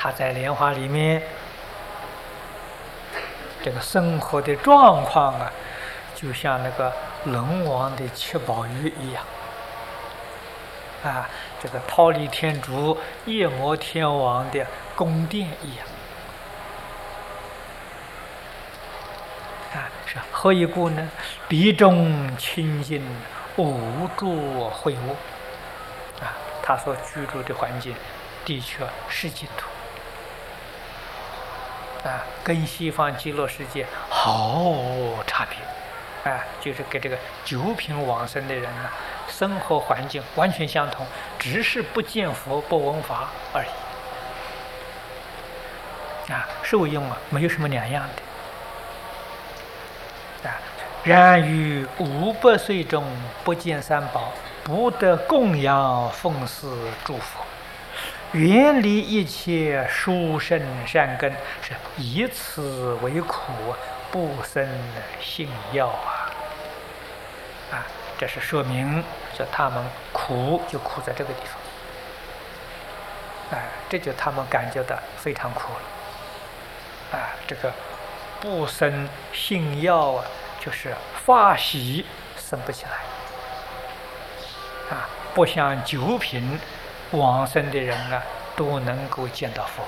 他在莲花里面这个生活的状况啊，就像那个龙王的七宝玉一样啊，这个忉利天竺、夜摩天王的宫殿一样啊，是何以故呢？鼻中清净，无住秽物啊，他所居住的环境的确是净土啊，跟西方极乐世界毫无差别啊，就是跟这个九品往生的人啊，生活环境完全相同，只是不见佛不闻法而已啊，受用啊没有什么两样的啊。然于500岁中不见三宝，不得供养奉祀诸佛，远离一切殊胜善根，是以此为苦，不生信要啊！这是说明说他们苦就苦在这个地方，这就他们感觉到非常苦了，这个不生信要啊，就是法喜生不起来，不像九品往生的人啊，都能够见到佛，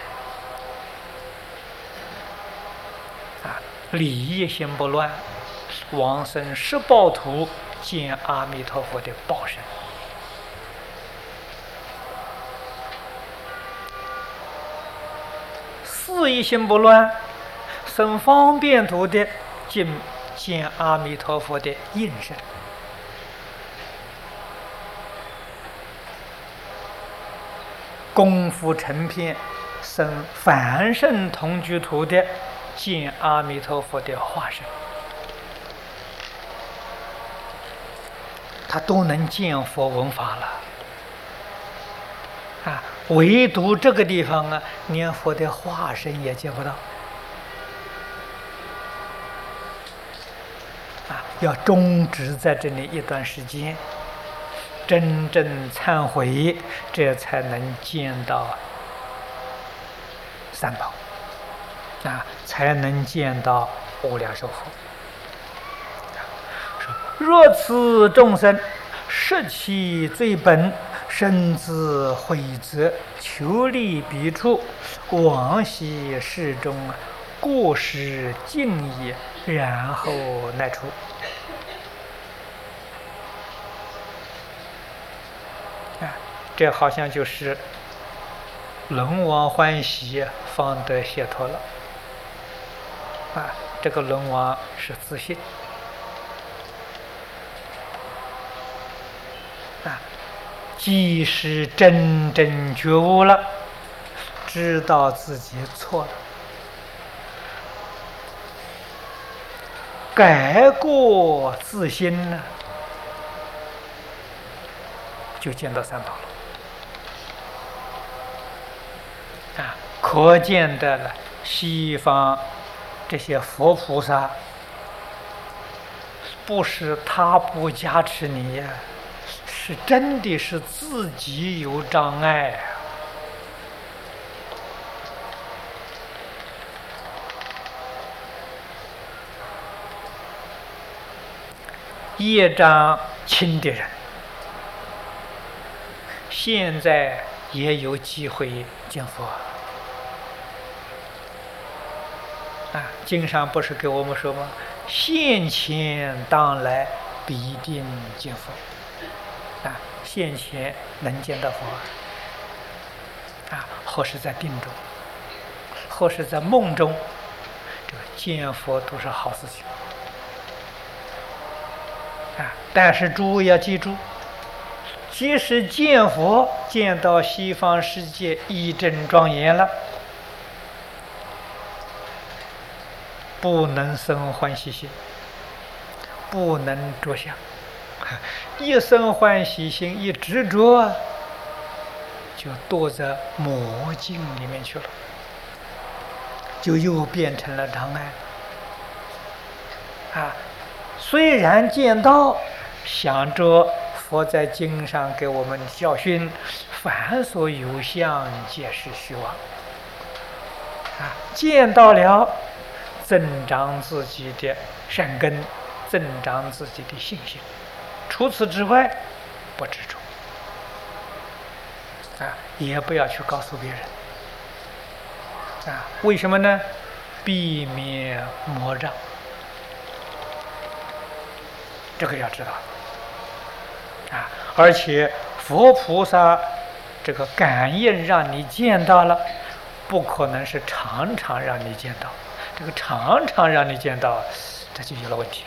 礼业心不乱，往生十报土见阿弥陀佛的报身。事业心不乱，生方便土的见阿弥陀佛的应身。功夫成片，生凡圣同居土的见阿弥陀佛的化身，他都能见佛闻法了，唯独这个地方啊，连佛的化身也见不到，要终止在这里一段时间，真正忏悔，这才能见到三宝，才能见到无量寿佛。若此众生视其罪本，身自悔责，求离彼处，往昔世中过失尽矣，然后乃出。这好像就是龙王欢喜，方得解脱了。这个龙王是自信，即使真正觉悟了，知道自己错了，改过自新呢，就见到三宝了。可见的了，西方这些佛菩萨不是他不加持你呀，是真的是自己有障碍业障轻的人，现在也有机会见佛。经上不是给我们说吗？现前当来必定见佛。现前能见到佛，或是在定中，或是在梦中，这个见佛都是好事情。但是诸位要记住，即使见佛见到西方世界一真庄严了，不能生欢喜心，不能着相，一生欢喜心，一执着，就堕在魔境里面去了，就又变成了障碍。虽然见到，想着佛在经上给我们教训，凡所有相，皆是虚妄。 见到了，增长自己的善根，增长自己的信心。除此之外，不执着，也不要去告诉别人，为什么呢？避免魔障，这个要知道，而且佛菩萨这个感应让你见到了，不可能是常常让你见到，这个常常让你见到，这就有了问题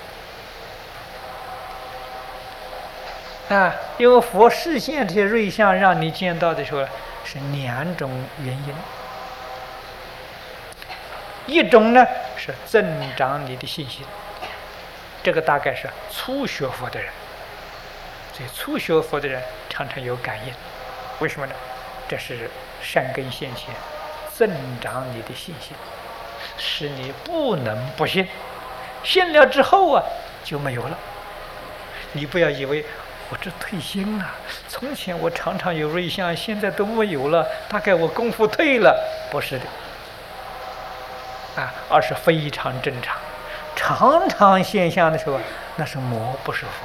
了。因为佛示现这些瑞相让你见到的时候，是两种原因。一种呢是增长你的信心，这个大概是初学佛的人，所以初学佛的人常常有感应。为什么呢？这是善根现前，增长你的信心，使你不能不信。信了之后就没有了。你不要以为我这退心了，从前我常常有瑞相，现在都没有了，大概我功夫退了。不是的，而是非常正常。常常现象的时候，那是魔，不是佛。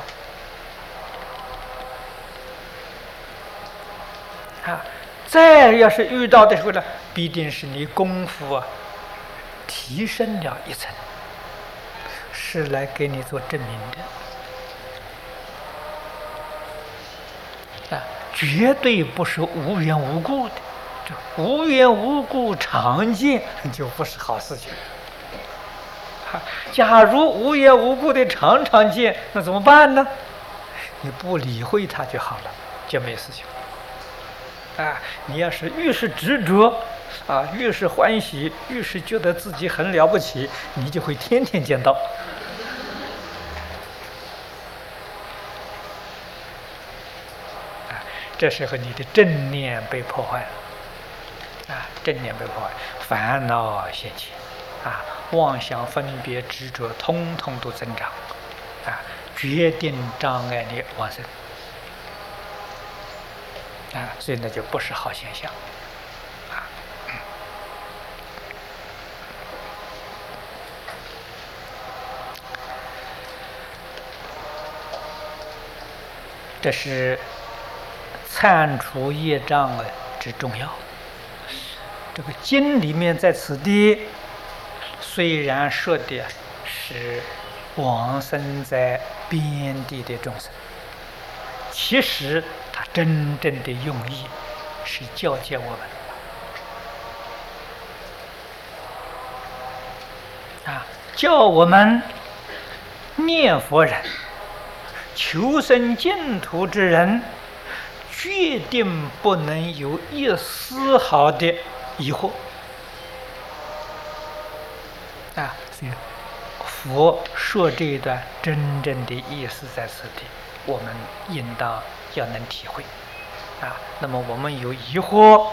再要是遇到的时候呢，必定是你功夫提升了一层，是来给你做证明的。绝对不是无缘无故的，这无缘无故常见就不是好事情。假如无缘无故的常常见，那怎么办呢？你不理会它就好了，就没事情。你要是越是执着越是欢喜，越是觉得自己很了不起，你就会天天见到。这时候你的正念被破坏了，正念被破坏，烦恼现前，妄想分别执着通通都增长，决定障碍你往生，所以那就不是好现象。这是忏除业障之重要。这个经里面在此地虽然说的是往生在边地的众生，其实他真正的用意是教诫我们叫我们念佛人、求生净土之人，决定不能有一丝毫的疑惑所以佛说这一段真正的意思在此地，我们应当要能体会那么我们有疑惑、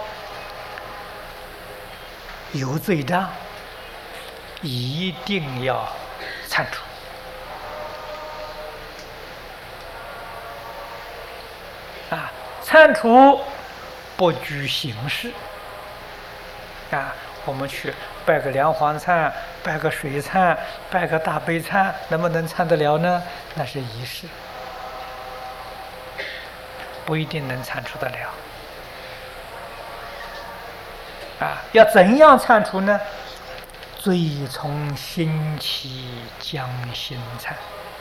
有罪障，一定要忏除忏除不拘形式我们去拜个梁皇忏、拜个水忏、拜个大悲忏，能不能忏得了呢？那是仪式，不一定能忏除得了要怎样忏除呢？罪从心起，将心忏，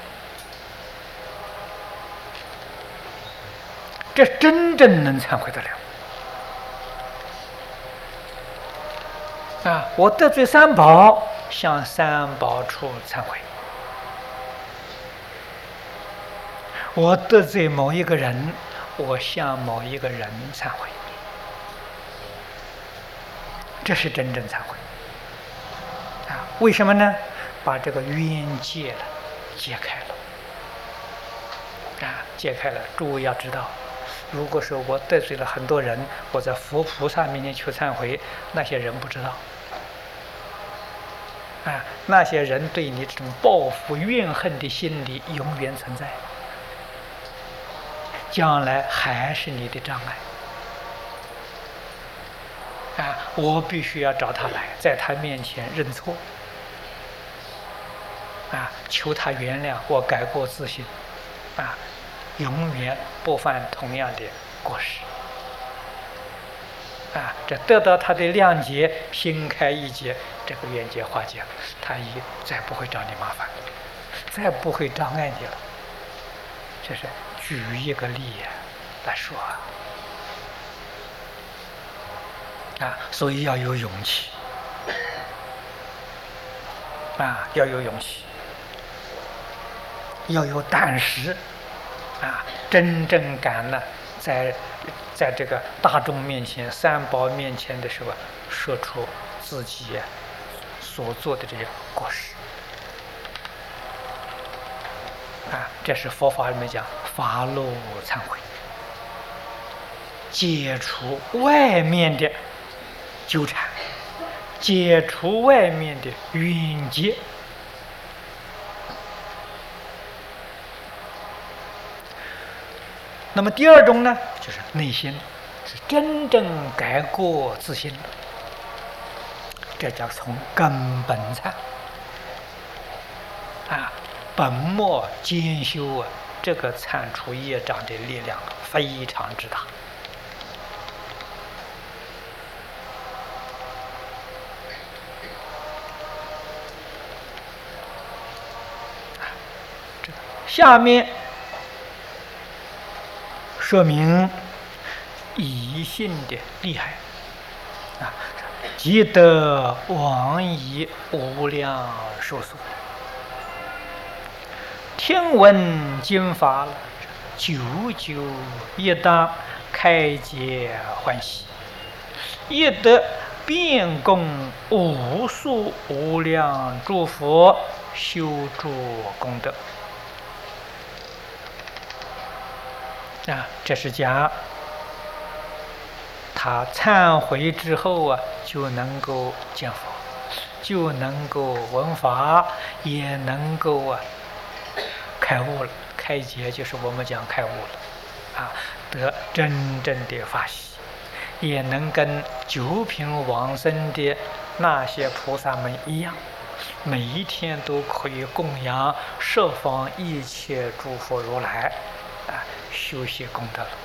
这真正能忏悔得了我得罪三宝，向三宝处忏悔；我得罪某一个人，我向某一个人忏悔，这是真正忏悔为什么呢？把这个冤结了解开了解开了。诸位要知道，如果说我得罪了很多人，我在佛菩萨面前求忏悔，那些人不知道那些人对你这种报复怨恨的心理永远存在，将来还是你的障碍我必须要找他来，在他面前认错，求他原谅我，改过自新，永远不犯同样的过失，这得到他的谅解，心开意解，这个冤结化解了，他也再不会找你麻烦，再不会障碍你了。这是举一个例来说所以要有勇气要有勇气，要有胆识真正敢呢，在这个大众面前、三宝面前的时候，说出自己所做的这些过失这是佛法里面讲发露忏悔，解除外面的纠缠，解除外面的冤结。那么第二种呢，就是内心是真正改过自新了，这叫从根本忏本末兼修这个忏除业障的力量非常之大。下面说明疑心的厉害积德往矣无量寿数，听闻经法了，久久一当开解欢喜，亦得遍供无数无量诸佛修诸功德这是讲他忏悔之后就能够见佛，就能够闻法，也能够开悟了。开解就是我们讲开悟了得真正的法喜，也能跟九品往生的那些菩萨们一样，每一天都可以供养十方一切诸佛如来修习功德了。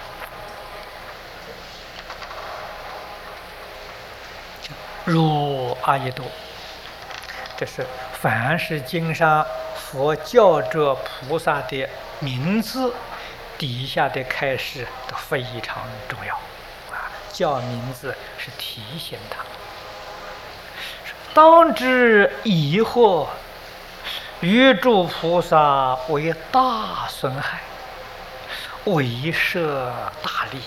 如阿逸多，这是凡是经上佛教着菩萨的名字底下的开示都非常重要叫名字是提醒他，当知疑惑于诸菩萨为大损害，为摄大利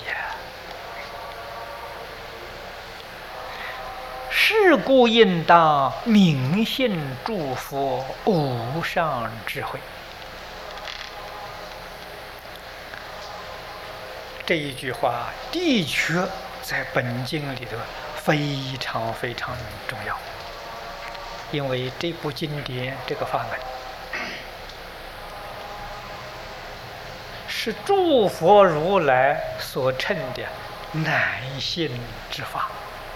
是故应当明信诸佛无上智慧。这一句话的确在本经里头非常非常重要，因为这部经典这个法门是诸佛如来所称的难信之法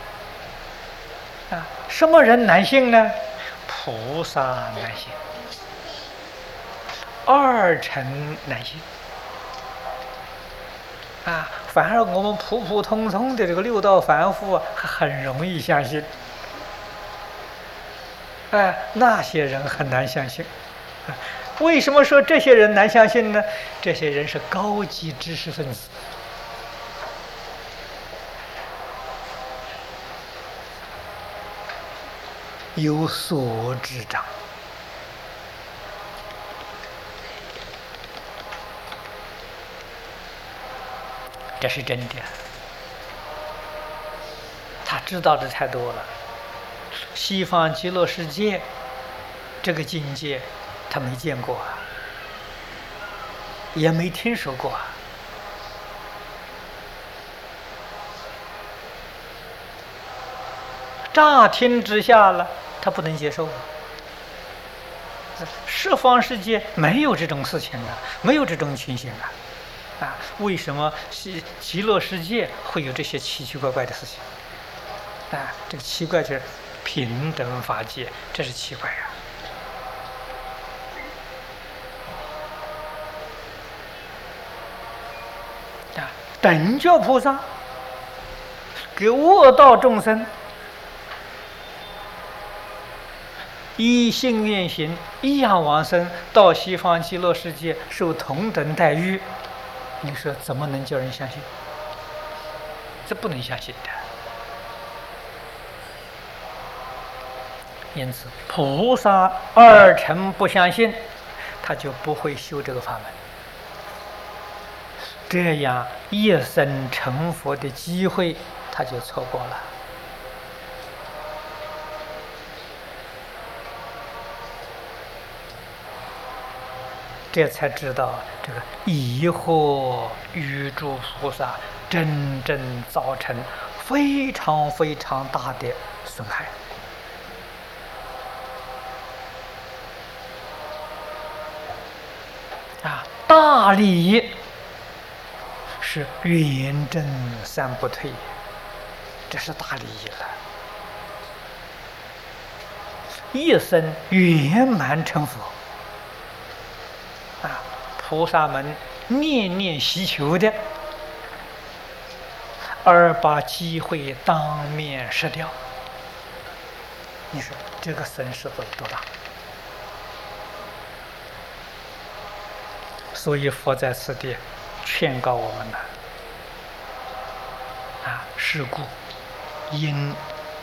什么人难信呢？菩萨难信，二乘难信反而我们普普通通的这个六道凡夫很容易相信那些人很难相信为什么说这些人难相信呢？这些人是高级知识分子，有所知障，这是真的。他知道的太多了，西方极乐世界这个境界他没见过也没听说过乍听之下了他不能接受十方世界没有这种事情没有这种情形为什么极乐世界会有这些奇奇怪怪的事情啊，这个奇怪就是平等法界，这是奇怪啊！等觉菩萨给恶道众生依信愿行一样往生，到西方极乐世界受同等待遇，你说怎么能叫人相信？这不能相信的。因此，菩萨二乘不相信，他就不会修这个法门。这样一生成佛的机会，他就错过了。这才知道这个疑惑与诸菩萨真正造成非常非常大的损害。大理是圆正三不退，这是大利益了。一生圆满成佛菩萨们念念希求的，而把机会当面失掉，你说这个损失会多大？所以佛在此地劝告我们了是故因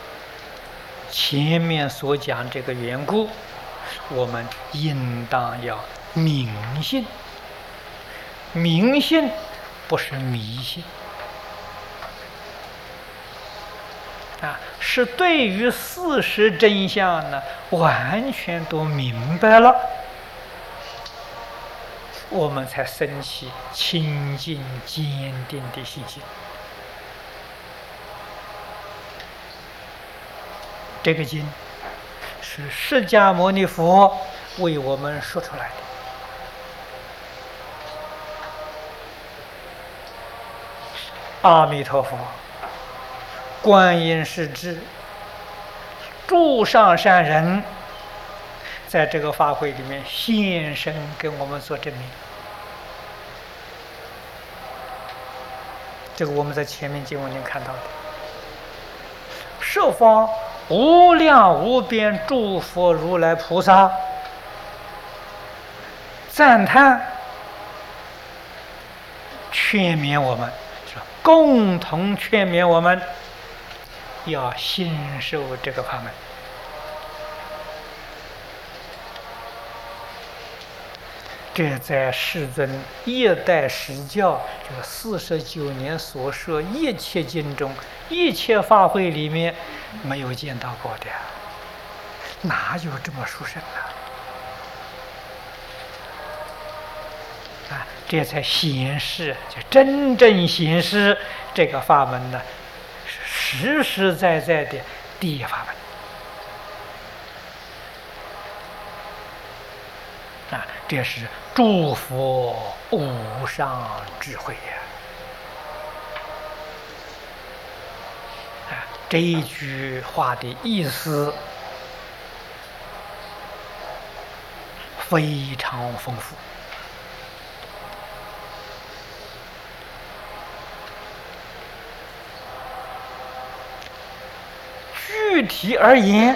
前面所讲这个缘故，我们应当要明信。明信不是迷信是对于事实真相呢完全都明白了，我们才生起清净坚定的信心。这个经是释迦牟尼佛为我们说出来的。阿弥陀佛、观音世智、诸上善人，在这个法会里面现身跟我们做证明。这个我们在前面经文里看到的，十方无量无边诸佛如来菩萨赞叹劝勉我们，共同劝勉我们要信受这个法门。这在世尊一代实教这49年所说一切经中、一切法会里面没有见到过的，哪有这么殊胜这才显示，就真正显示这个法门呢，是实实在在的第一法门这是诸佛无上智慧这一句话的意思非常丰富。具体而言，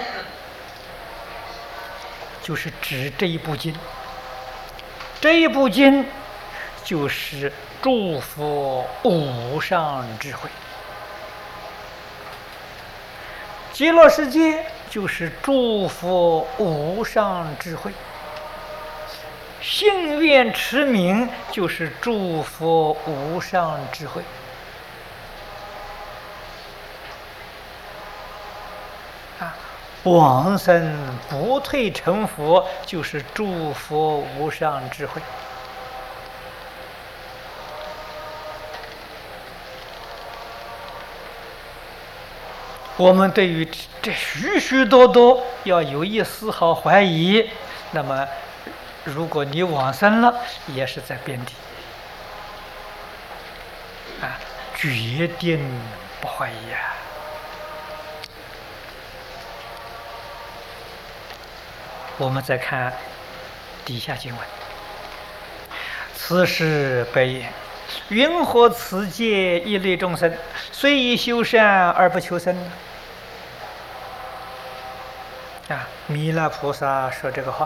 就是指这一部经。这一部经就是诸佛无上智慧，极乐世界就是诸佛无上智慧，信愿持名就是诸佛无上智慧。往生不退成佛就是诸佛无上智慧。我们对于这许许多多要有一丝毫怀疑，那么如果你往生了，也是在边地决定不怀疑我们再看底下经文：此时白言，云何此界一类众生，虽以修善而不求生呢？弥勒菩萨说这个话，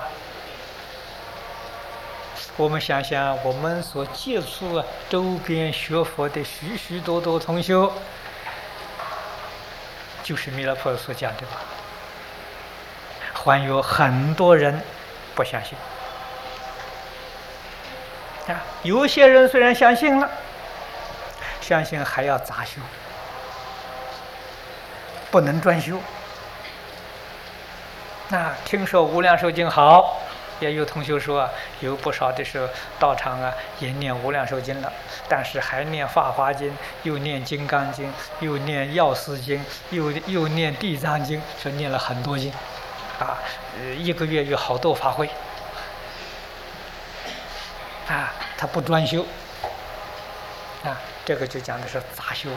我们想想，我们所接触周边学佛的许许多多同修，就是弥勒菩萨所讲的吧？还有很多人不相信有些人虽然相信了，相信还要杂修，不能专修。听说无量寿经好，也有同学说有不少的时候道场也念无量寿经了，但是还念法华经，又念金刚经，又念药师经，又念地藏经，说念了很多经一个月有好多法会他不专修这个就讲的是杂修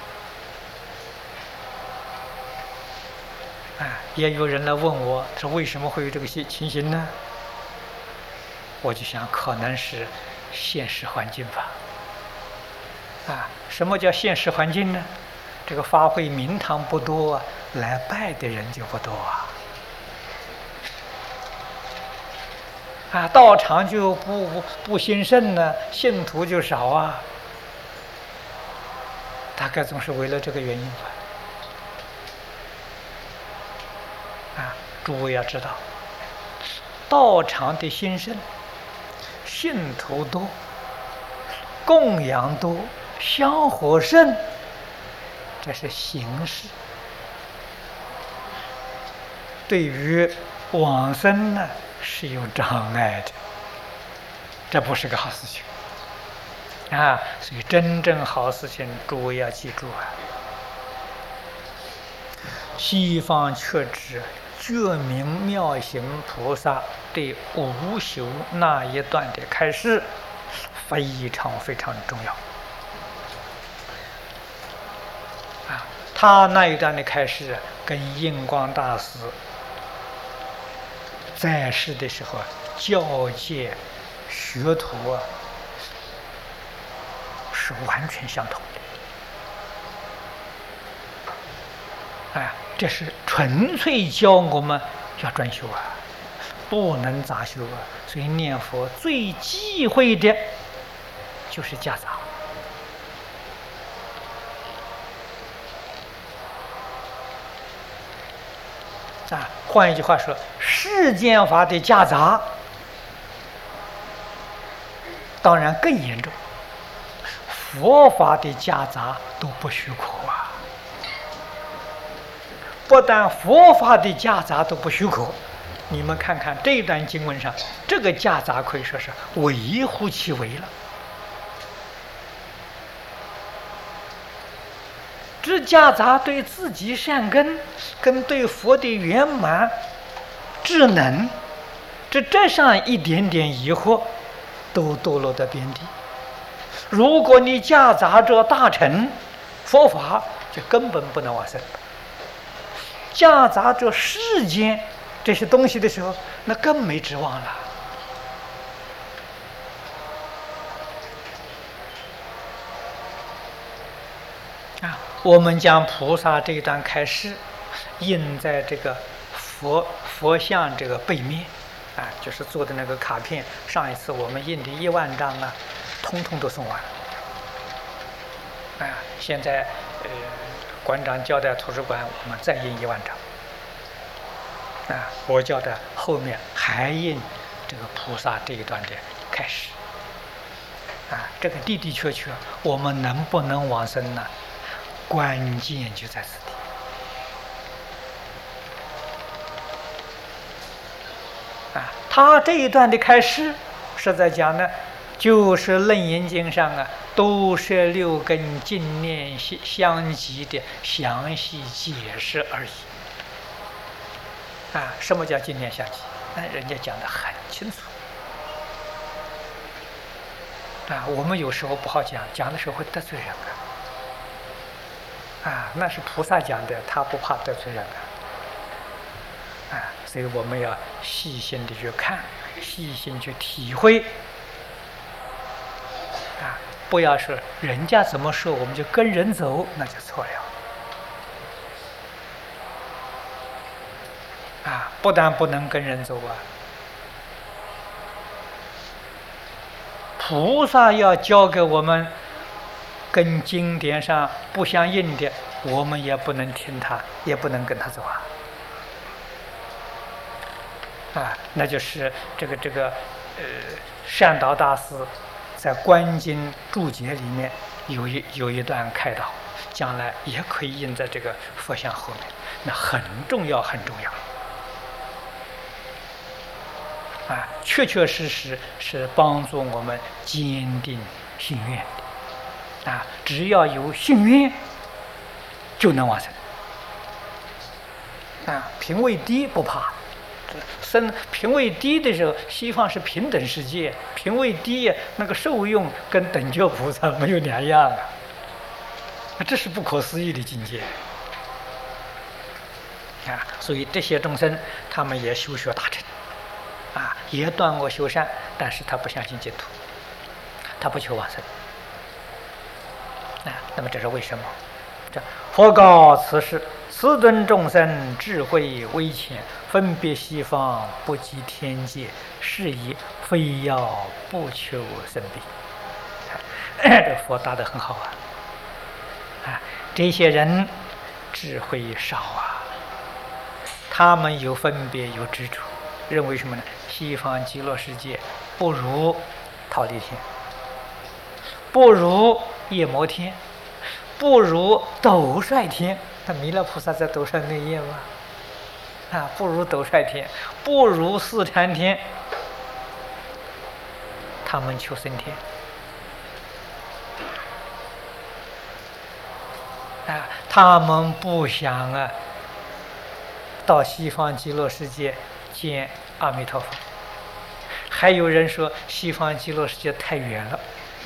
也有人来问我说为什么会有这个情形呢？我就想可能是现实环境吧什么叫现实环境呢？这个法会名堂不多来拜的人就不多道场就不兴盛呢，信徒就少大概总是为了这个原因吧诸位要知道，道场的兴盛，信徒多，供养多，香火盛，这是形式，对于往生呢是有障碍的，这不是个好事情所以真正好事情诸位要记住西方确指觉明妙行菩萨对无修那一段的开示非常非常重要他那一段的开示跟印光大师在世的时候教诫学徒是完全相同的这是纯粹教我们要专修不能杂修所以念佛最忌讳的就是夹杂换一句话说，世间法的夹杂当然更严重，佛法的夹杂都不许可不但佛法的夹杂都不许可，你们看看这段经文上，这个夹杂可以说是微乎其微了。这夹杂对自己善根跟对佛的圆满智能，这上一点点疑惑都堕落到边地。如果你夹杂着大乘佛法，就根本不能往生。夹杂着世间这些东西的时候，那更没指望了我们将菩萨这一段开示印在这个佛像这个背面就是做的那个卡片，上一次我们印的1万张通通都送完现在馆长交代图书馆我们再印1万张我交代后面还印这个菩萨这一段的开始这个的的确确我们能不能往生呢？关键就在此地他这一段的开示是在讲呢，就是楞严经上都是6根净念相继的详细解释而已什么叫净念相继？人家讲得很清楚我们有时候不好讲的时候会得罪人那是菩萨讲的，他不怕得罪人所以我们要细心的去看，细心去体会，不要说人家怎么说我们就跟人走，那就错了。不但不能跟人走菩萨要教给我们跟经典上不相应的，我们也不能听他，也不能跟他走那就是这个善导大师在《观经注解》里面有一段开导，将来也可以印在这个佛像后面，那很重要，很重要。确确实实是帮助我们坚定信愿的只要有信愿，就能往生品位低不怕，品位低的时候，西方是平等世界，品位低那个受用跟等觉菩萨没有两样这是不可思议的境界所以这些众生他们也修学大乘也断恶修善，但是他不相信净土，他不求往生那么这是为什么？佛告此事：此等众生智慧微浅，分别西方，不及天界，是以非要不求生彼。这佛答得很好这些人智慧少他们有分别，有执着，认为什么呢？西方极乐世界不如忉利天，不如夜摩天，不如斗率天。那弥勒菩萨在斗率内业吗？不如斗率天，不如四禅天。他们求升天他们不想到西方极乐世界见阿弥陀佛。还有人说西方极乐世界太远了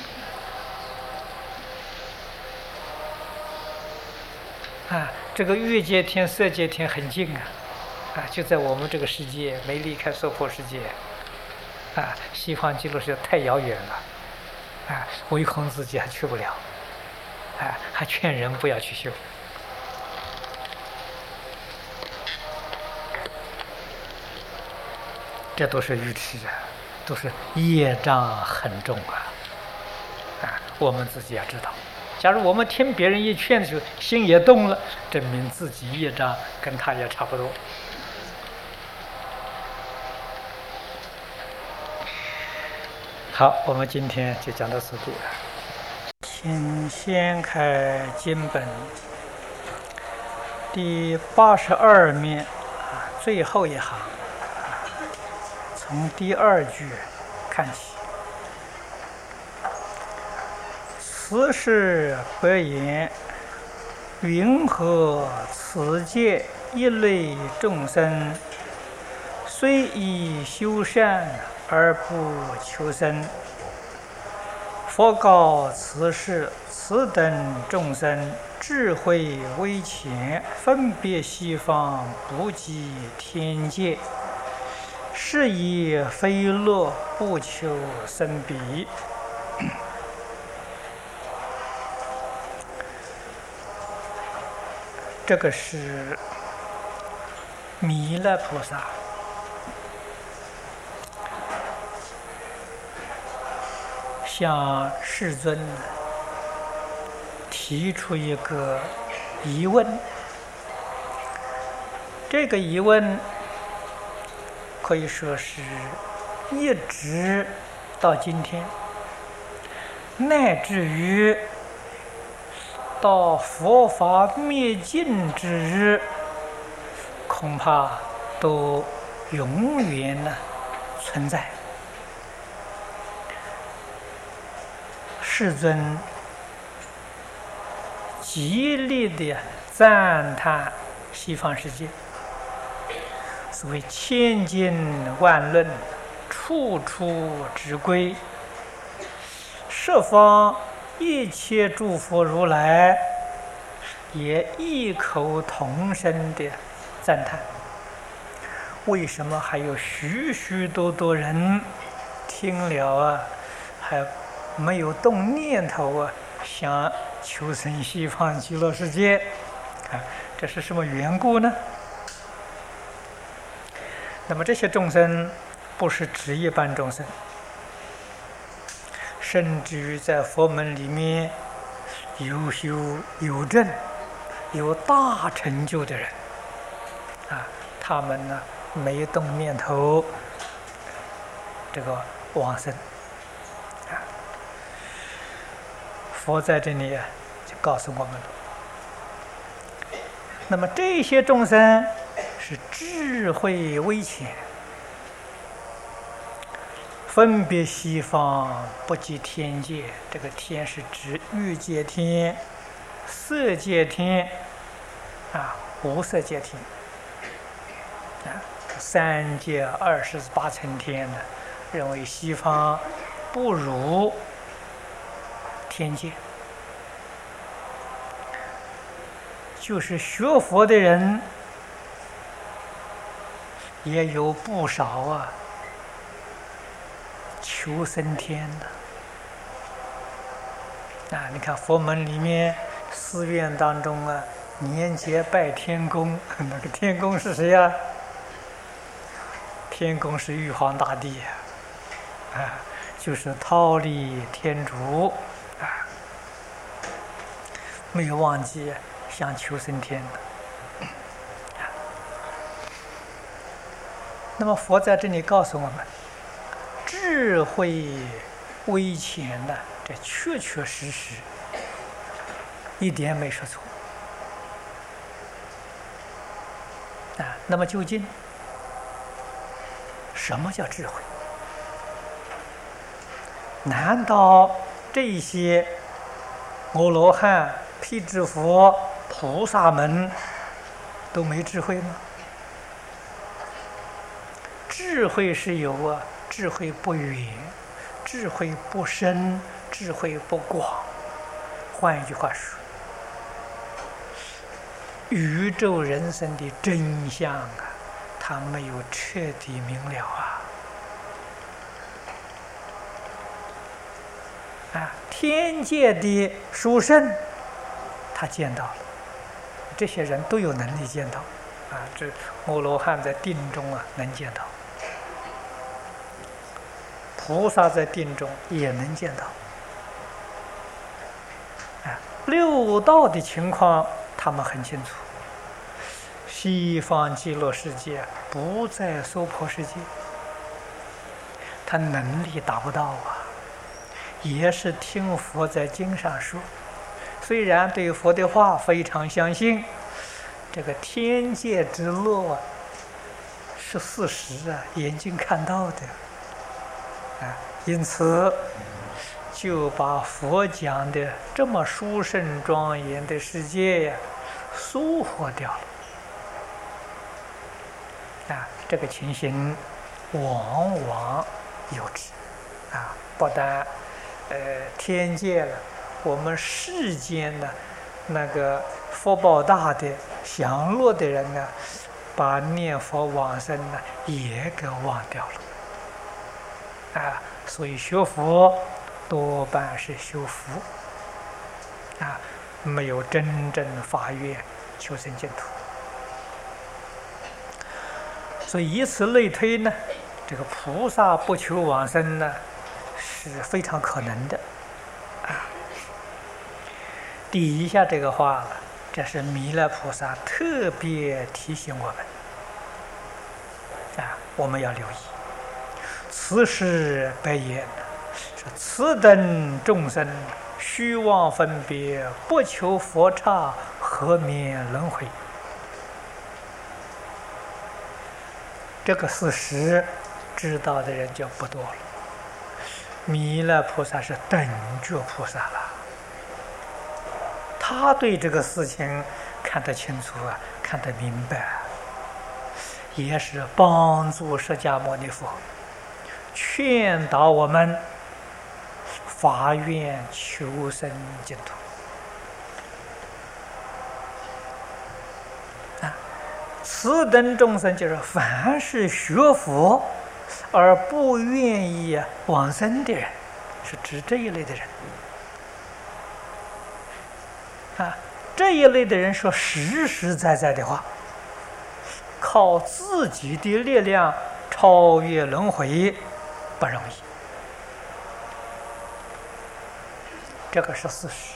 这个欲界天色界天很近就在我们这个世界，没离开娑婆世界西方极乐世界太遥远了唯恐自己还去不了还劝人不要去修这都是愚痴都是业障很重我们自己要知道，假如我们听别人一劝的时候心也动了，证明自己业障跟他也差不多。好，我们今天就讲到此地了。请掀开经本第82面最后一行，从第2句看起。此事不言，云何此界一类众生，虽以修善而不求生？佛告此事：此等众生智慧微浅，分别西方，不及天界，是以非乐不求生彼。这个是弥勒菩萨向世尊提出一个疑问，这个疑问可以说是一直到今天，乃至于到佛法灭尽之日，恐怕都永远存在。世尊极力的赞叹西方世界，所谓千经万论，处处直归，十方一切诸佛如来也异口同声的赞叹。 为什么还有许许多多人听了还没有动念头想求生西方极乐世界？这是什么缘故呢？那么这些众生不是指一般众生，甚至于在佛门里面有修有证、有大成就的人他们呢没动念头这个往生佛在这里就告诉我们了。那么这些众生是智慧微浅，分别西方不及天界，这个天是指欲界天、色界天无色界天三界28层天呢，认为西方不如天界。就是学佛的人也有不少求升天的你看佛门里面寺院当中年节拜天公，那个天公是谁呀？天公是玉皇大帝就是忉利天竺没有忘记想求升天的。那么佛在这里告诉我们，智慧微浅的，这确确实实一点没说错那么究竟什么叫智慧？难道这些阿罗汉、辟支佛、菩萨们都没智慧吗？智慧是有智慧不远，智慧不深，智慧不广。换一句话说，宇宙人生的真相他没有彻底明了天界的殊胜他见到了，这些人都有能力见到这阿罗汉在定中能见到，菩萨在定中也能见到六道的情况他们很清楚。西方极乐世界不在娑婆世界，他能力达不到也是听佛在经上说，虽然对佛的话非常相信，这个天界之乐是事实眼睛看到的因此就把佛讲的这么殊胜庄严的世界疏忽掉了这个情形往往有之不但天界了，我们世间的那个福报大的享乐的人把念佛往生也给忘掉了所以学佛多半是修福没有真正发愿求生净土。所以以此类推呢，这个菩萨不求往生是非常可能的底下这个话这是弥勒菩萨特别提醒我们我们要留意。此时白言是此等众生虚妄分别，不求佛刹，何免轮回？这个事实知道的人就不多了。弥勒菩萨是等觉菩萨了，他对这个事情看得清楚看得明白，也是帮助释迦牟尼佛劝导我们发愿求生净土此等众生就是凡是学佛而不愿意往生的人，是指这一类的人。这一类的人说实实在在的话，靠自己的力量超越轮回不容易，这个是事实。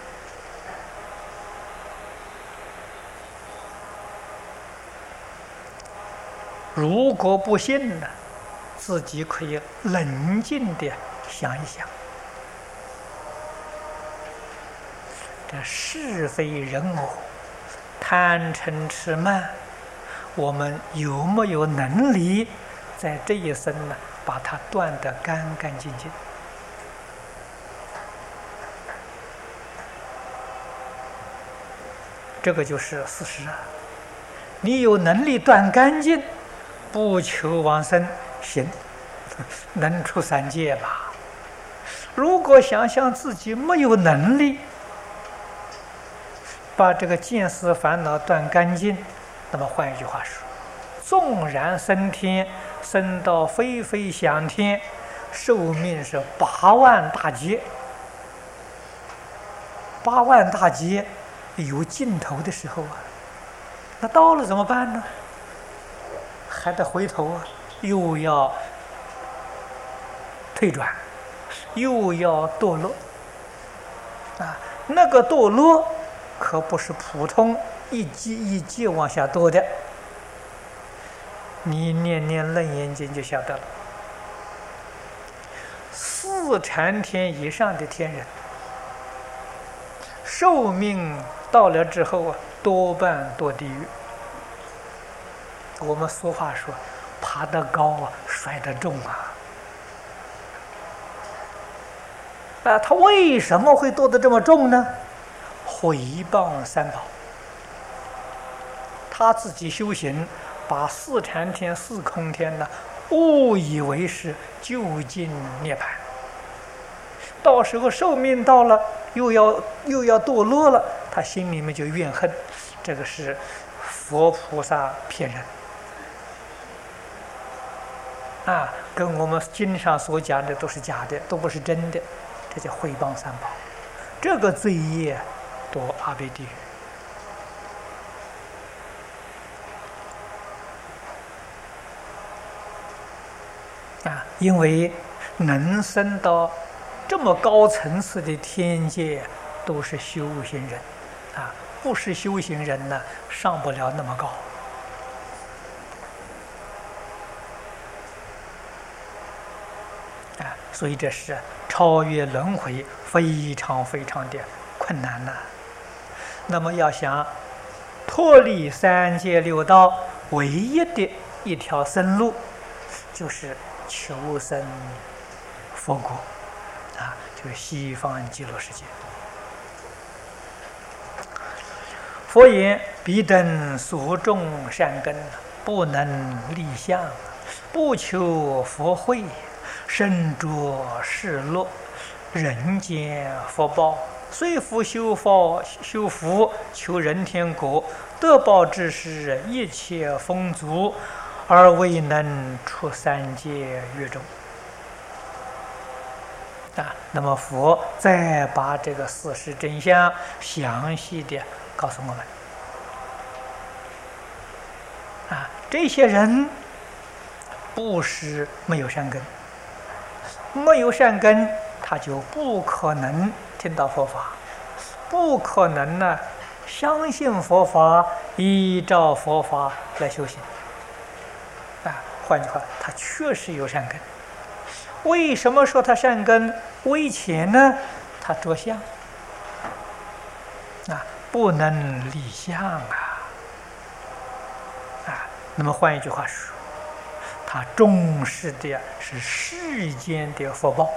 如果不信呢，自己可以冷静地想一想，这是非人我、贪嗔痴慢，我们有没有能力在这一生呢，把它断得干干净净？这个就是事实啊！你有能力断干净，不求往生，行，能出三界吧？如果想象自己没有能力把这个见思烦恼断干净，那么换一句话说，纵然升天，升到飞飞翔天，寿命是8万大劫，8万大劫有尽头的时候啊，那到了怎么办呢？还得回头啊，又要退转，又要堕落啊！那个堕落可不是普通一级一级往下堕的，你念念《楞严经》就晓得了。4禅天以上的天人，寿命到了之后啊，多半堕地狱。我们俗话说，爬得高啊，摔得重啊。他为什么会堕得这么重呢？毁谤三宝。他自己修行，把4禅天、4空天呢，误以为是究竟涅槃。到时候寿命到了，又要堕落了，他心里面就怨恨，这个是佛菩萨骗人。跟我们经上所讲的都是假的，都不是真的，这叫毁谤三宝，这个罪业堕阿鼻地狱。因为能升到这么高层次的天界，都是修行人，不是修行人呢，上不了那么高。所以这是超越轮回非常非常的困难呐。那么要想脱离三界六道，唯一的一条生路，就是求生佛国，就是西方极乐世界。佛言：彼等所种善根，不能立相，不求佛慧，身着世乐，人间福报，虽复修福求人天国，得报之时一切丰足，而未能出三界狱中。那么佛再把这个事实真相详细的告诉我们。这些人不是没有善根，没有善根，他就不可能听到佛法，不可能呢相信佛法，依照佛法来修行。换句话，他确实有善根。为什么说他善根微浅呢？他着相，不能立相那么换一句话说，他重视的是世间的福报，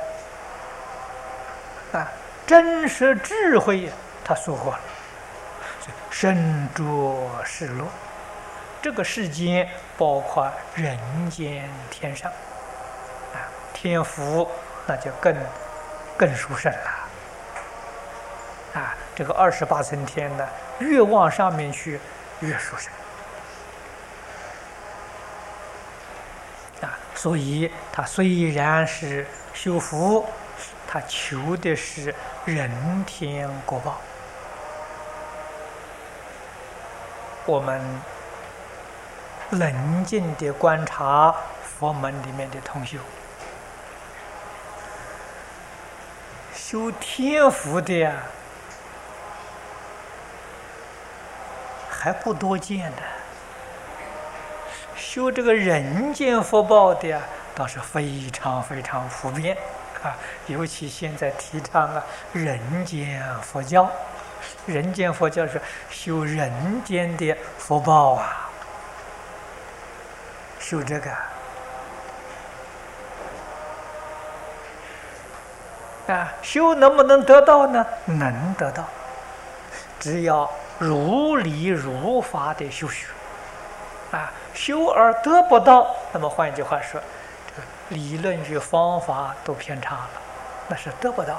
真实智慧他疏忽了，身着世乐。这个世间包括人间天上，天福那就更殊胜了。这个28层天呢，越往上面去越殊胜。 所以他虽然是修福，他求的是人天果报。我们冷静地观察佛门里面的同修，修天福的呀，还不多见的。修这个人间福报的呀，倒是非常非常普遍啊！尤其现在提倡啊，人间佛教，人间佛教是修人间的福报啊，修这个啊，修能不能得到呢？能得到，只要如理如法的修学。啊，修而得不到，那么换一句话说，这个理论与方法都偏差了，那是得不到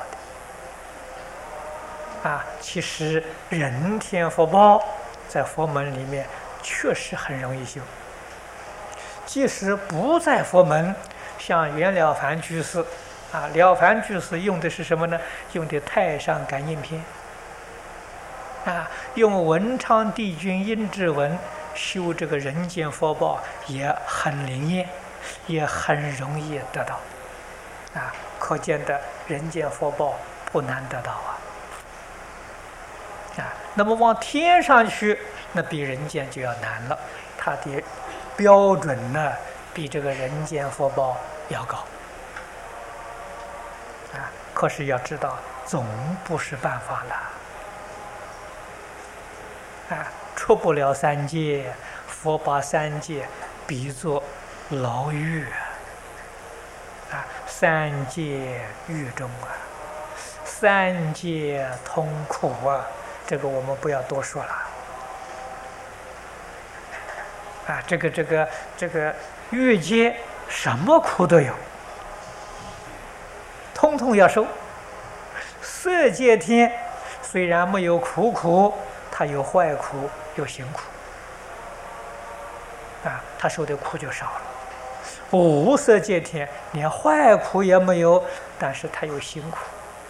的。啊，其实人天福报在佛门里面确实很容易修。即使不在佛门，像袁了凡居士，啊，了凡居士用的是什么呢？用的太上感应篇，啊，用文昌帝君阴骘文。修这个人间福报也很灵验，也很容易得到，啊，可见的人间福报不难得到啊，啊，那么往天上去，那比人间就要难了，它的标准呢，比这个人间福报要高，啊，可是要知道，总不是办法了，啊。出不了三界，佛把三界比作牢狱啊，三界狱中啊，三界痛苦啊，这个我们不要多说了啊，这个欲界什么苦都有，通通要受。色界天虽然没有苦，它有坏苦。有辛苦啊，他受的苦就少了。无色界天连坏苦也没有，但是他有辛苦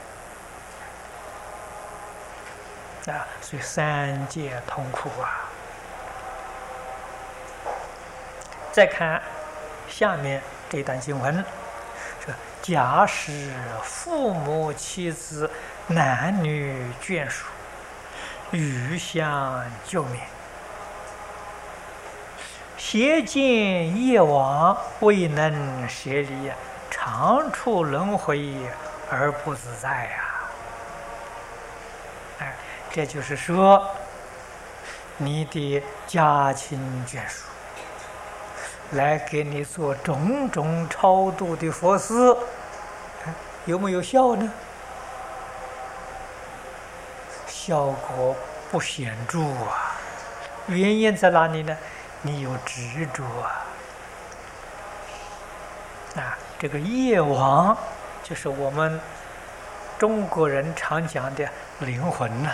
啊，所以三界痛苦啊。再看下面这段经文，说：假使父母妻子男女眷属。欲相救免，邪见业往，未能舍离，常处轮回而不自在呀！哎，这就是说，你的家亲眷属来给你做种种超度的佛事，有没有效呢？效果不显著啊，原因在哪里呢？你有执着啊！这个业王就是我们中国人常讲的灵魂呐。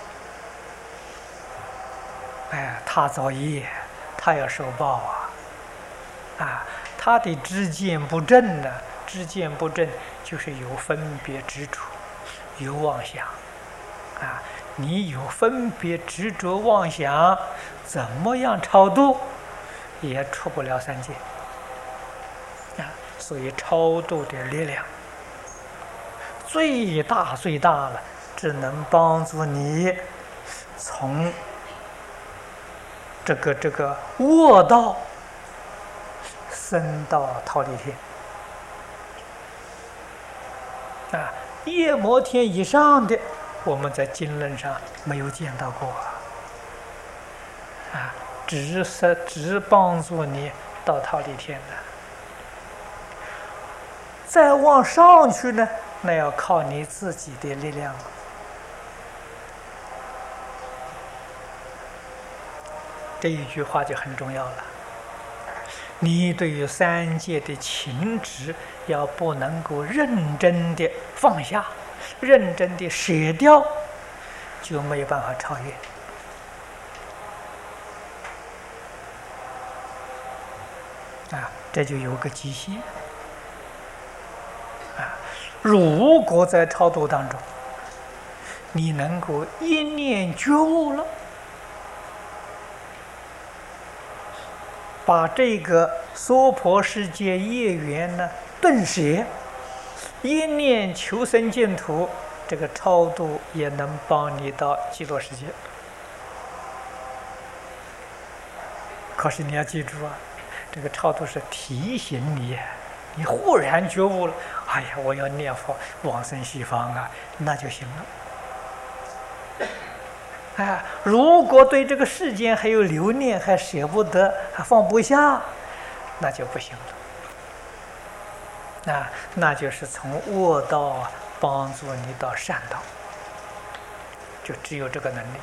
哎，他造业，他要受报啊！他的知见不正呢，知见不正就是有分别执着，有妄想啊。你有分别执着妄想，怎么样超度也出不了三界啊！所以超度的力量最大了，只能帮助你从这个卧道升到忉利天啊，夜摩天以上的。我们在经论上没有见到过啊，只帮助你到忉利天的。再往上去呢，那要靠你自己的力量。这一句话就很重要了。你对于三界的情执，要不能够认真的放下。认真的舍掉，就没有办法超越。 这就有个极限如果在超度当中，你能够一念觉悟了，把这个娑婆世界业缘呢顿舍，一念求生净土，这个超度也能帮你到极乐世界。可是你要记住这个超度是提醒你，你忽然觉悟了，哎呀，我要念佛往生西方那就行了。如果对这个世间还有留念，还舍不得，还放不下，那就不行了。那就是从恶道帮助你到善道，就只有这个能力。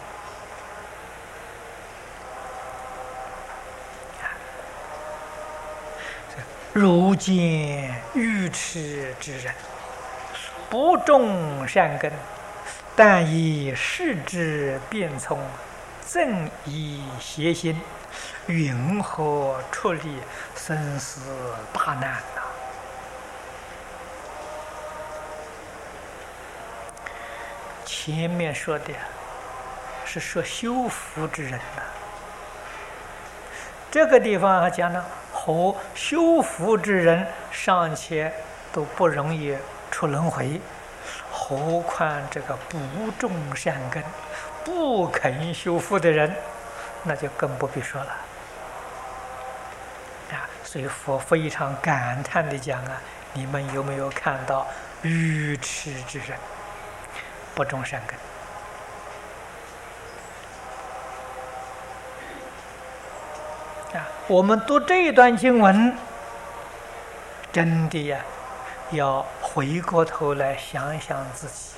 如见愚痴之人，不种善根，但以世之变聪，正以邪心，云何出离生死大难前面说的是说修福之人这个地方讲呢，和修福之人尚且都不容易出轮回，何况这个不种善根、不肯修福的人，那就更不必说了所以佛非常感叹地讲你们有没有看到愚痴之人不种善根？我们读这一段经文，真的要回过头来想想自己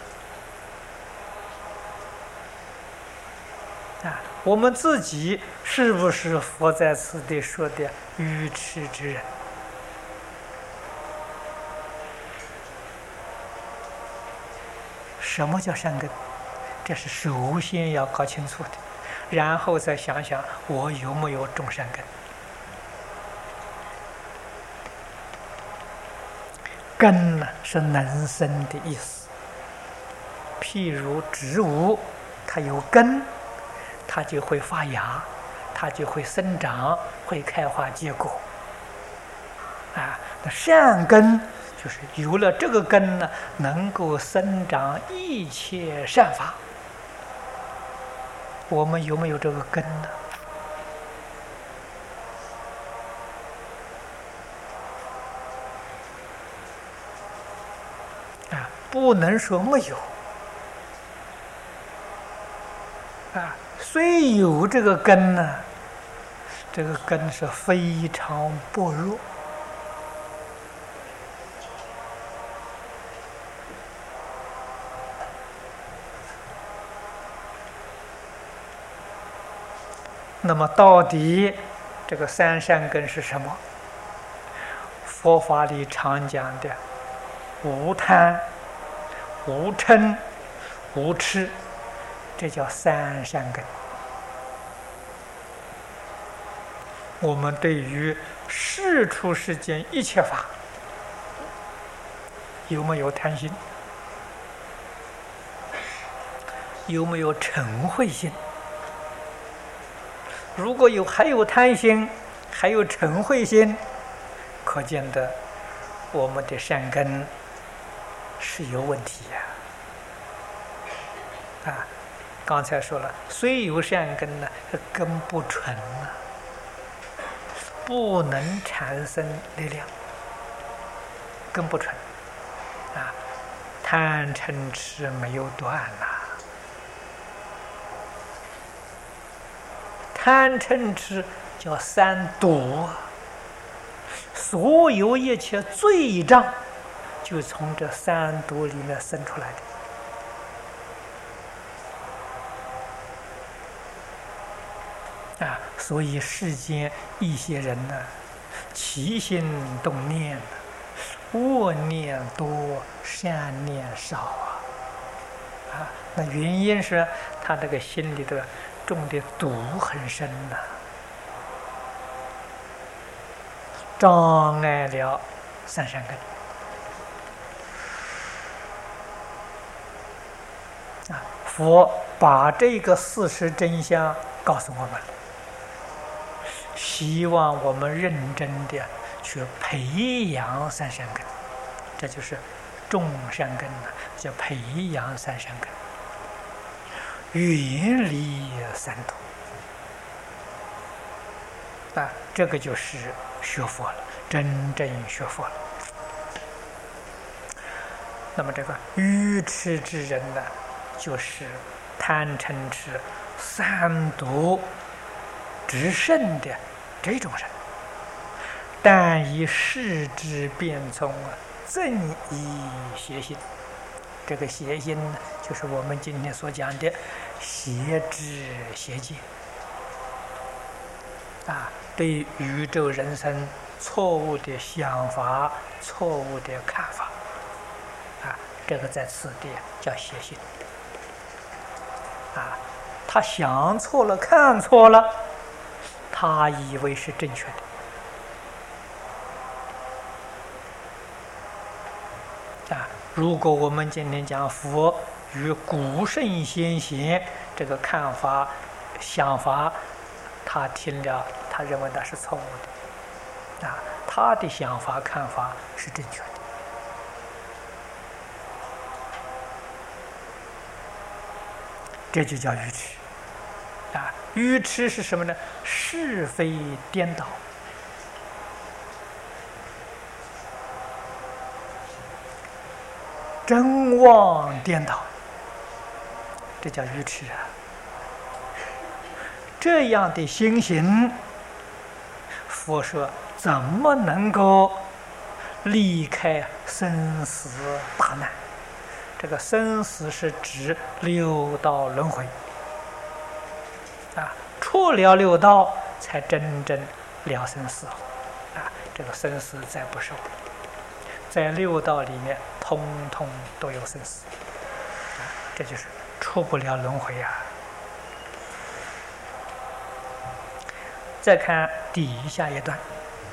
我们自己是不是佛在此地说的愚痴之人？什么叫善根？这是首先要搞清楚的，然后再想想我有没有种善根。根呢是能生的意思，譬如植物，它有根，它就会发芽，它就会生长，会开花结果那善根就是有了这个根呢，能够生长一切善法。我们有没有这个根呢？不能说没有虽有这个根呢，这个根是非常薄弱那么到底这个三善根是什么？佛法里常讲的无贪、无嗔、无痴，这叫三善根。我们对于世出世间一切法有没有贪心？有没有嗔恚心？如果还有贪心，还有嗔恚心，可见的我们的善根是有问题刚才说了，虽有善根呢，根不纯不能产生力量，根不纯贪嗔痴没有断贪嗔痴叫三毒所有一切罪障就从这三毒里面生出来的所以世间一些人呢，起心动念恶念多，善念少那原因是他这个心里的种的毒很深障碍了三善根。佛把这个事实真相告诉我们，希望我们认真的去培养三善根，这就是种善根呢，叫培养三善根，远离三毒。这个就是学佛了，真正学佛了。那么这个愚痴之人呢，就是贪嗔痴三毒之甚的这种人，但以世之变从正以邪心。这个邪心呢，就是我们今天所讲的邪知邪见对宇宙人生错误的想法、错误的看法这个在此地叫邪心他想错了，看错了，他以为是正确的如果我们今天讲佛与古圣先贤这个看法、想法，他听了，他认为那是错误的他的想法、看法是正确的。这就叫愚痴愚痴是什么呢？是非颠倒，真妄颠倒，这叫愚痴这样的心行，佛说怎么能够离开生死大难？这个生死是指六道轮回出了六道才真正了生死这个生死再不受，在六道里面通通都有生死这就是出不了轮回再看底下一段，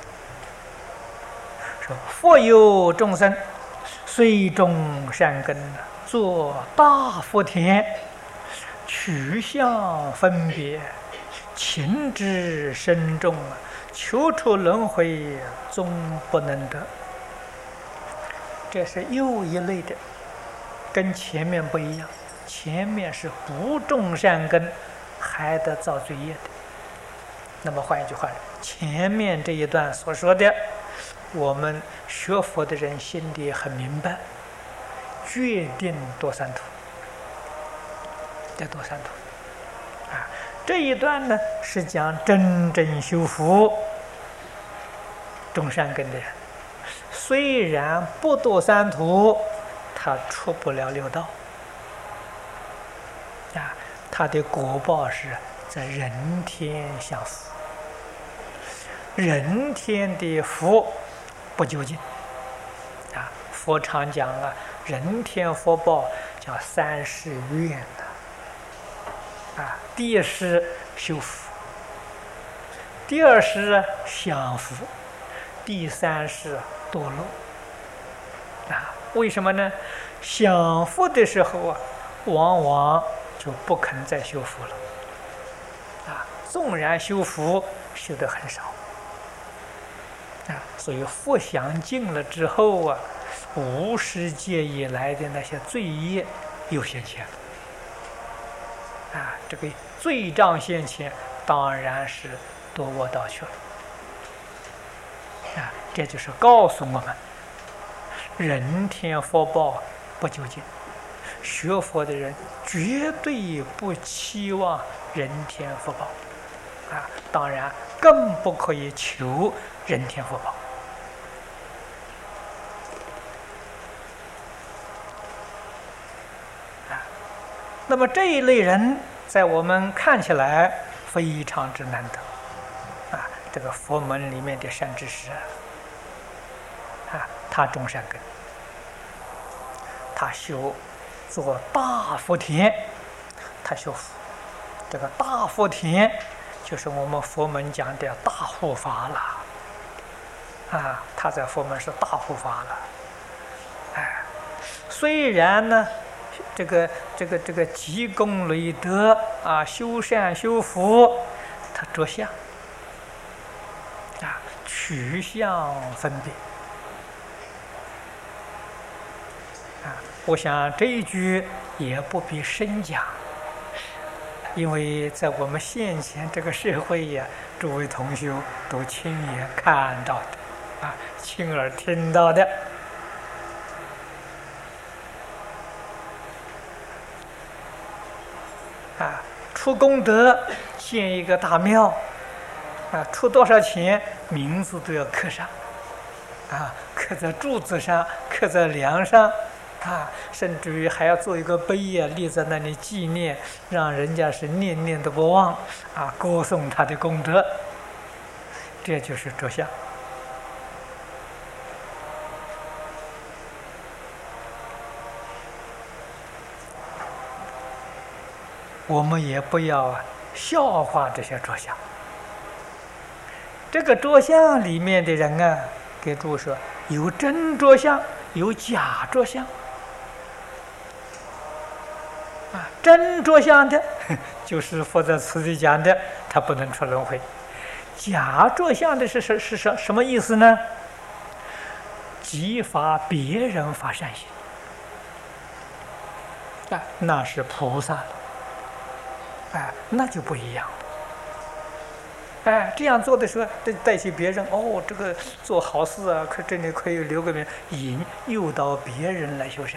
说复有众生虽种善根，作大福田，取相分别，情之深重，求出轮回，终不能得。这是又一类的，跟前面不一样。前面是不种善根，还得造罪业的。那么换一句话，前面这一段所说的，我们学佛的人心里很明白，决定堕三途，得堕三途这一段呢，是讲真正修福种善根的人，虽然不堕三途，他出不了六道他的果报是在人天享福，人天的福不究竟佛常讲人天福报叫三世愿第一是修福，第二是享福，第三是堕落为什么呢？享福的时候往往就不肯再修福了纵然修福修得很少所以福享尽了之后无始劫以来的那些罪业又现前了这个罪障现前，当然是堕卧道去了这就是告诉我们，人天福报不究竟，学佛的人绝对不期望人天福报当然更不可以求人天福报那么这一类人在我们看起来非常之难得这个佛门里面的善知识他种善根，他修做大福田，他修福。这个大福田就是我们佛门讲的大护法了他在佛门是大护法了。虽然呢，这个积功累德修善修福，他着相取相分别我想这一句也不必深讲，因为在我们现前这个社会呀，诸位同修都亲眼看到的亲耳听到的。出功德建一个大庙出多少钱名字都要刻上刻在柱子上，刻在梁上甚至于还要做一个碑立在那里纪念，让人家是念念都不忘歌颂他的功德。这就是着相。我们也不要笑话这些着相。这个着相里面的人给诸位说，有真着相，有假着相。真着相的，就是佛在此地讲的，他不能出轮回。假着相的是什么意思呢？激发别人发善心那是菩萨了。那就不一样了。这样做的时候，带起别人这个做好事这里可以留个名，诱导别人来修善。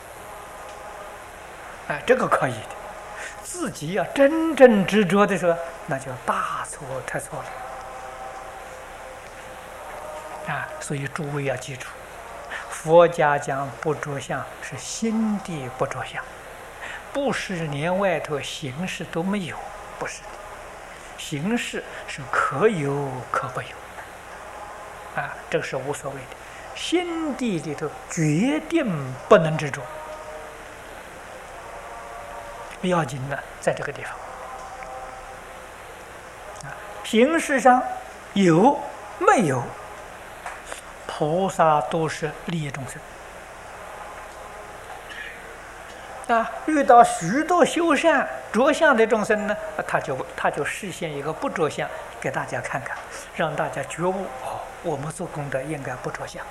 这个可以的。自己要真正执着的时候，那就大错特错了。所以诸位要记住，佛家讲不着相，是心地不着相。不是连外头形式都没有，不是的，形式是可有可不有这个是无所谓的。心地里头决定不能执着，要紧呢在这个地方形式上有没有，菩萨都是利益众生遇到许多修善着相的众生呢，他就示现一个不着相给大家看看，让大家觉悟我们做功德应该不着相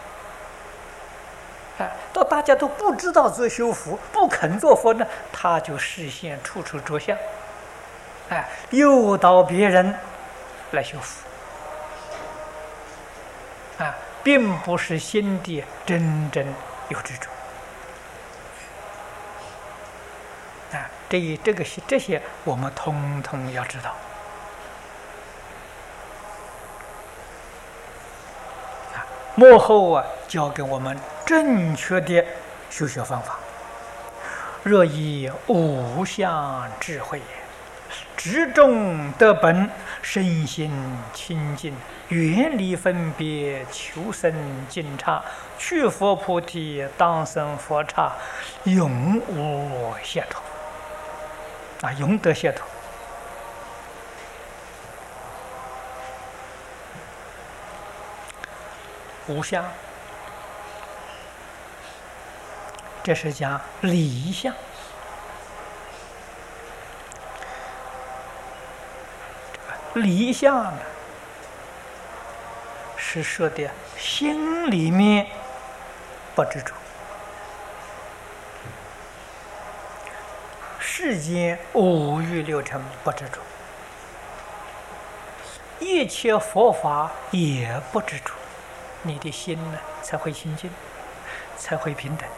到大家都不知道这修福，不肯做佛呢，他就示现处处着相诱导别人来修福并不是心地真正有执着这些我们通通要知道幕后教给我们正确的修学方法。若以无相智慧执中得本，身心清净，远离分别，求生净刹，去佛菩提，当生佛刹，永无解脱永得解脱无相，这是讲理相理相呢是说的心里面不执着，世间五欲六尘不执着，一切佛法也不执着，你的心呢才会清净，才会平等。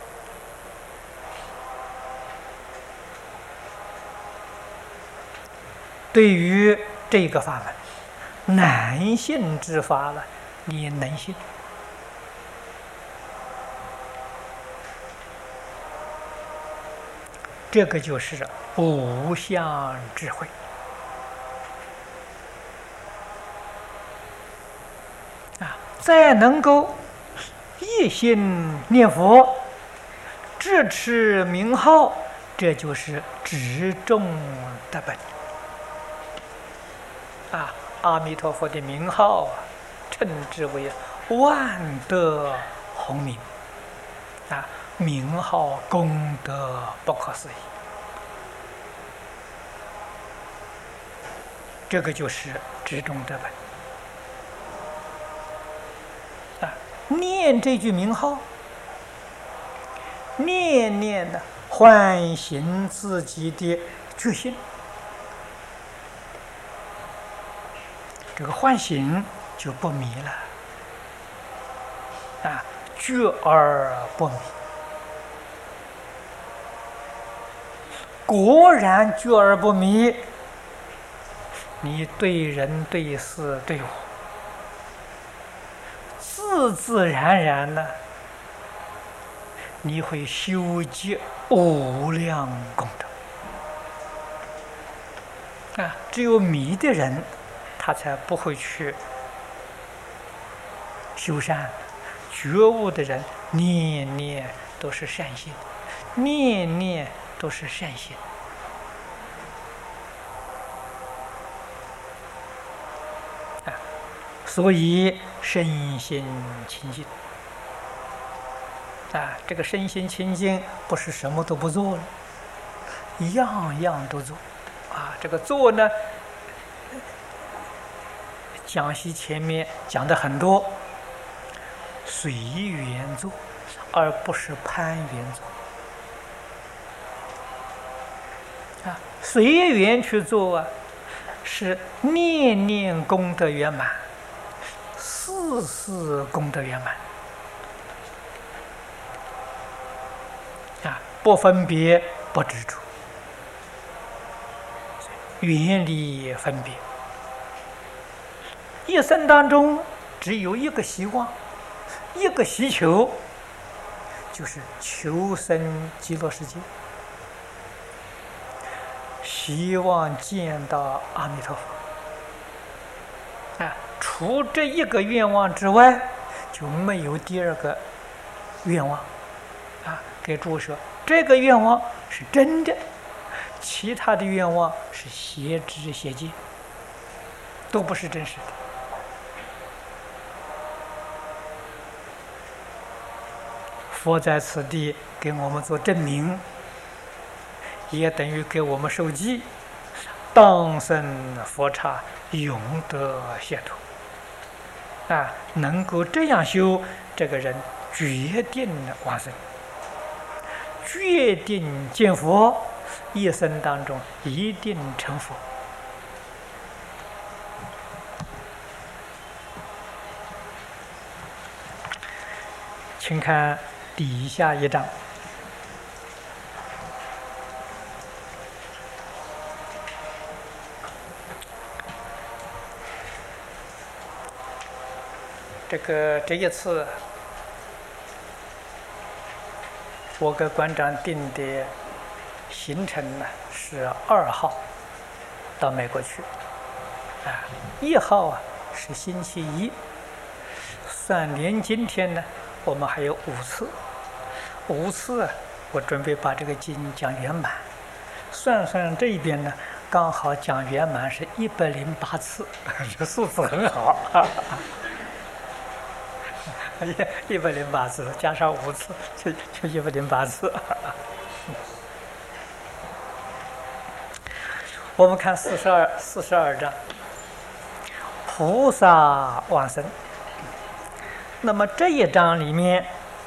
对于这个法门，难信之法了，你能信？这个就是无相智慧再能够一心念佛，智持名号，这就是执中得本阿弥陀佛的名号称之为万德洪名啊，名号功德不可思议。这个就是知中得本啊！念这句名号，念念的唤醒自己的决心。这个唤醒就不迷了啊，觉而不迷。果然觉而不迷，你对人对事对我，自自然然的，你会修积无量功德啊！只有迷的人，他才不会去修善。觉悟的人，念念都是善心，念念都是善心啊！所以身心清净啊！这个身心清净不是什么都不做了，样样都做啊！这个做呢，讲习前面讲的很多，随缘做，而不是攀缘做啊！随缘去做啊，是念念功德圆满，事事功德圆满啊！不分别，不执着，远离分别。一生当中只有一个希望，一个希求，就是求生极乐世界，希望见到阿弥陀佛啊！除这一个愿望之外，就没有第二个愿望啊！给诸位说，这个愿望是真的，其他的愿望是邪知邪见，都不是真实的。佛在此地给我们做证明，也等于给我们受记，当生佛刹，永得解脱啊！能够这样修，这个人决定往生，决定见佛，一生当中一定成佛。请看底下一章，这一次，我给馆长定的行程呢是2号到美国去，啊，1号是星期一，算连今天呢，我们还有5次我准备把这个经讲圆满，算这一边呢，刚好讲圆满是108次，这数字很好108次加上5次，就108次。我们看42章，菩萨往生。那么这一章里面，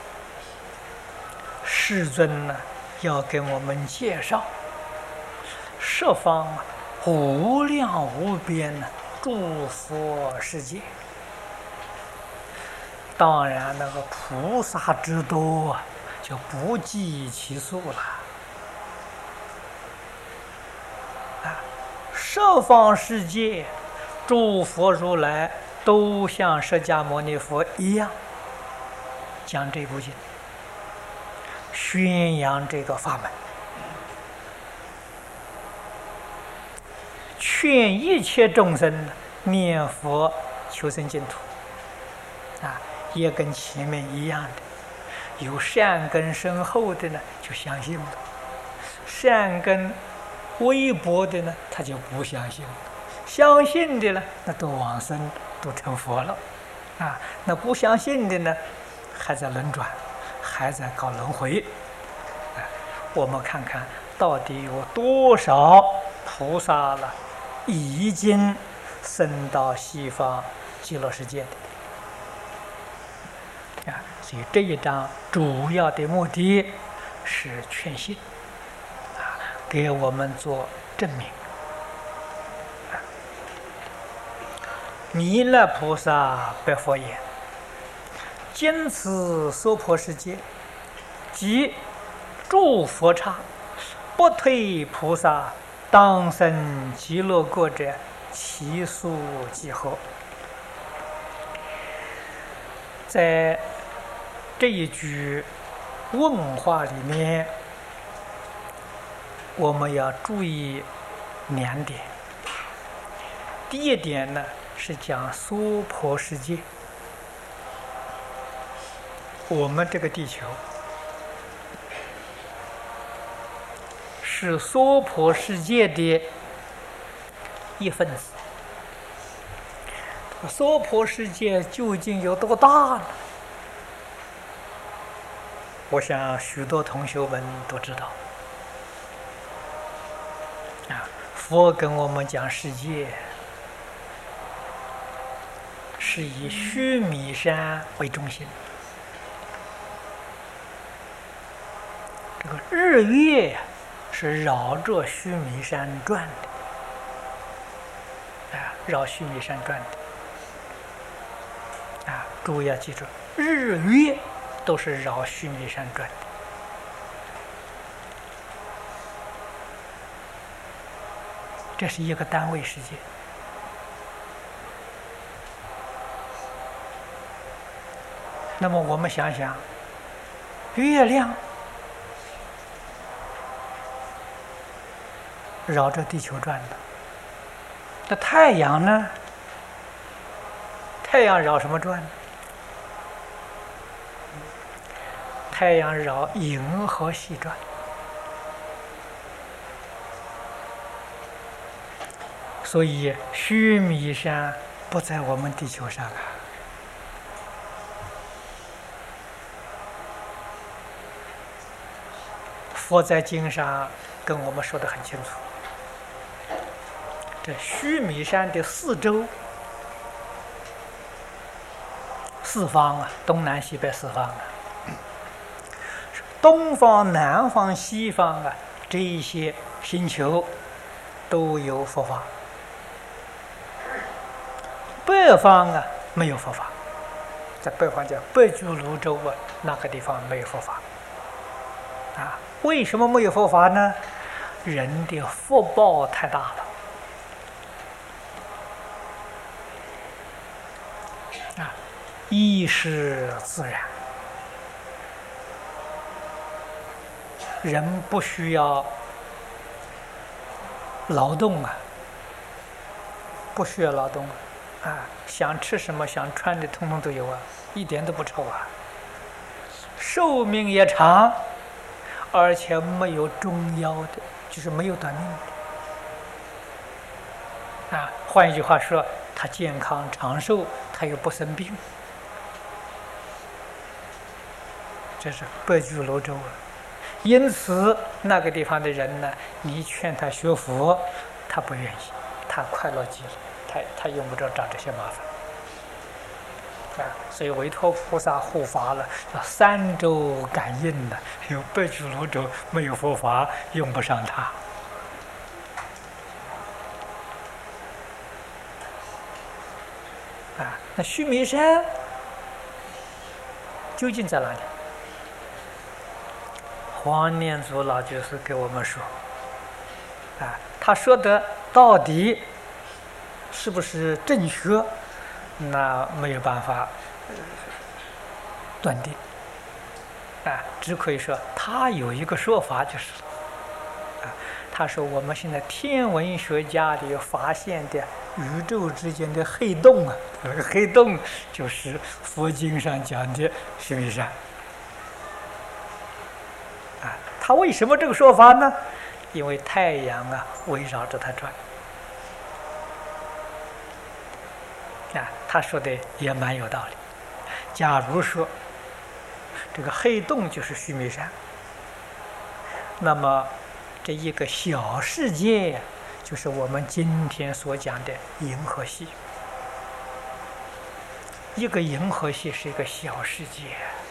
世尊呢要给我们介绍十方无量无边的诸佛世界。当然，那个菩萨之多啊，就不计其数了。啊，十方世界，诸佛如来都像释迦牟尼佛一样，讲这部经，宣扬这个法门，劝一切众生念佛求生净土。啊。也跟前面一样的，有善根深厚的呢，就相信了；善根微薄的呢，他就不相信了；相信的呢，那都往生，都成佛了。 那不相信的呢，还在轮转，还在搞轮回。我们看看到底有多少菩萨了，已经升到西方极乐世界的。所以这一章主要的目的是劝信，给我们做证明。弥勒菩萨白佛言：今此娑婆世界，即诸佛刹，不退菩萨当生极乐国者，其数几何？在这一句问话里面，我们要注意2点。第一点呢，是讲娑婆世界。我们这个地球是娑婆世界的一份子。娑婆世界究竟有多大呢？我想许多同学们都知道。佛跟我们讲世界，是以须弥山为中心。这个日月是绕着须弥山转的，绕须弥山转的。诸位要记住，日月都是绕须弥山转的。这是一个单位世界。那么我们想想，月亮绕着地球转的，那太阳呢？太阳绕什么转呢？太阳绕银河系转。所以须弥山不在我们地球上佛在经上跟我们说得很清楚，这须弥山的4周、4方东南西北4方东方、南方、西方这一些星球都有佛法，北方没有佛法，在北方叫北俱泸州那个地方没有佛法。为什么没有佛法呢？人的福报太大了，依是自然，人不需要劳动不需要劳动想吃什么想穿的通通都有一点都不愁寿命也长，而且没有终夭的，就是没有短命的换一句话说，他健康长寿，他又不生病。这是北俱泸州因此那个地方的人呢，你劝他学佛，他不愿意，他快乐极了，他用不着找这些麻烦所以维陀菩萨护法了，叫3周感应的，有北俱泸州没有佛法，用不上他那须弥山究竟在哪里？黄念祖老居士给我们说他说的到底是不是正确，那没有办法断定只可以说他有一个说法就是他说我们现在天文学家里发现的宇宙之间的黑洞那个黑洞就是佛经上讲的须弥山他为什么这个说法呢？因为太阳围绕着它转他说的也蛮有道理。假如说这个黑洞就是须弥山，那么这一个小世界就是我们今天所讲的银河系。一个银河系是一个小世界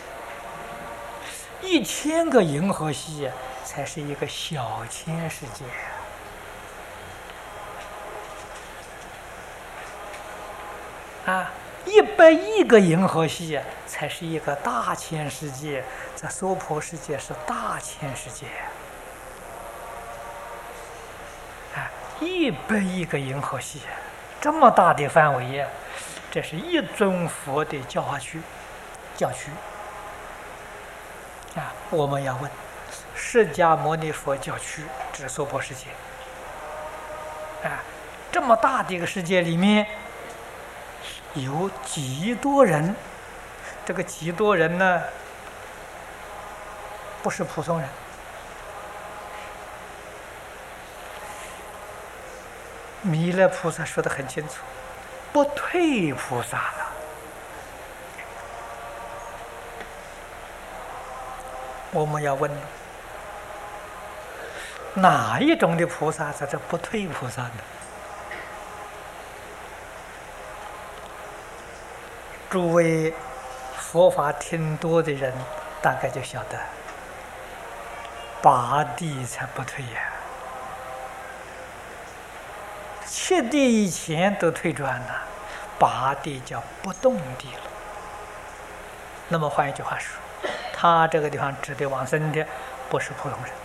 ，1000个银河系才是一个小千世界。100亿个银河系才是一个大千世界，在娑婆世界是大千世界。100亿个银河系，这么大的范围，这是一尊佛的教区。我们要问，释迦牟尼佛教区指娑婆世界。这么大的一个世界里面，有几多人？这个几多人呢？不是普通人。弥勒菩萨说得很清楚，不退菩萨了。我们要问，哪一种的菩萨在这不退菩萨呢？诸位佛法听多的人大概就晓得，八地才不退呀，7地以前都退转了，八地叫不动地了。那么换一句话说，他这个地方指的往生的不是普通人。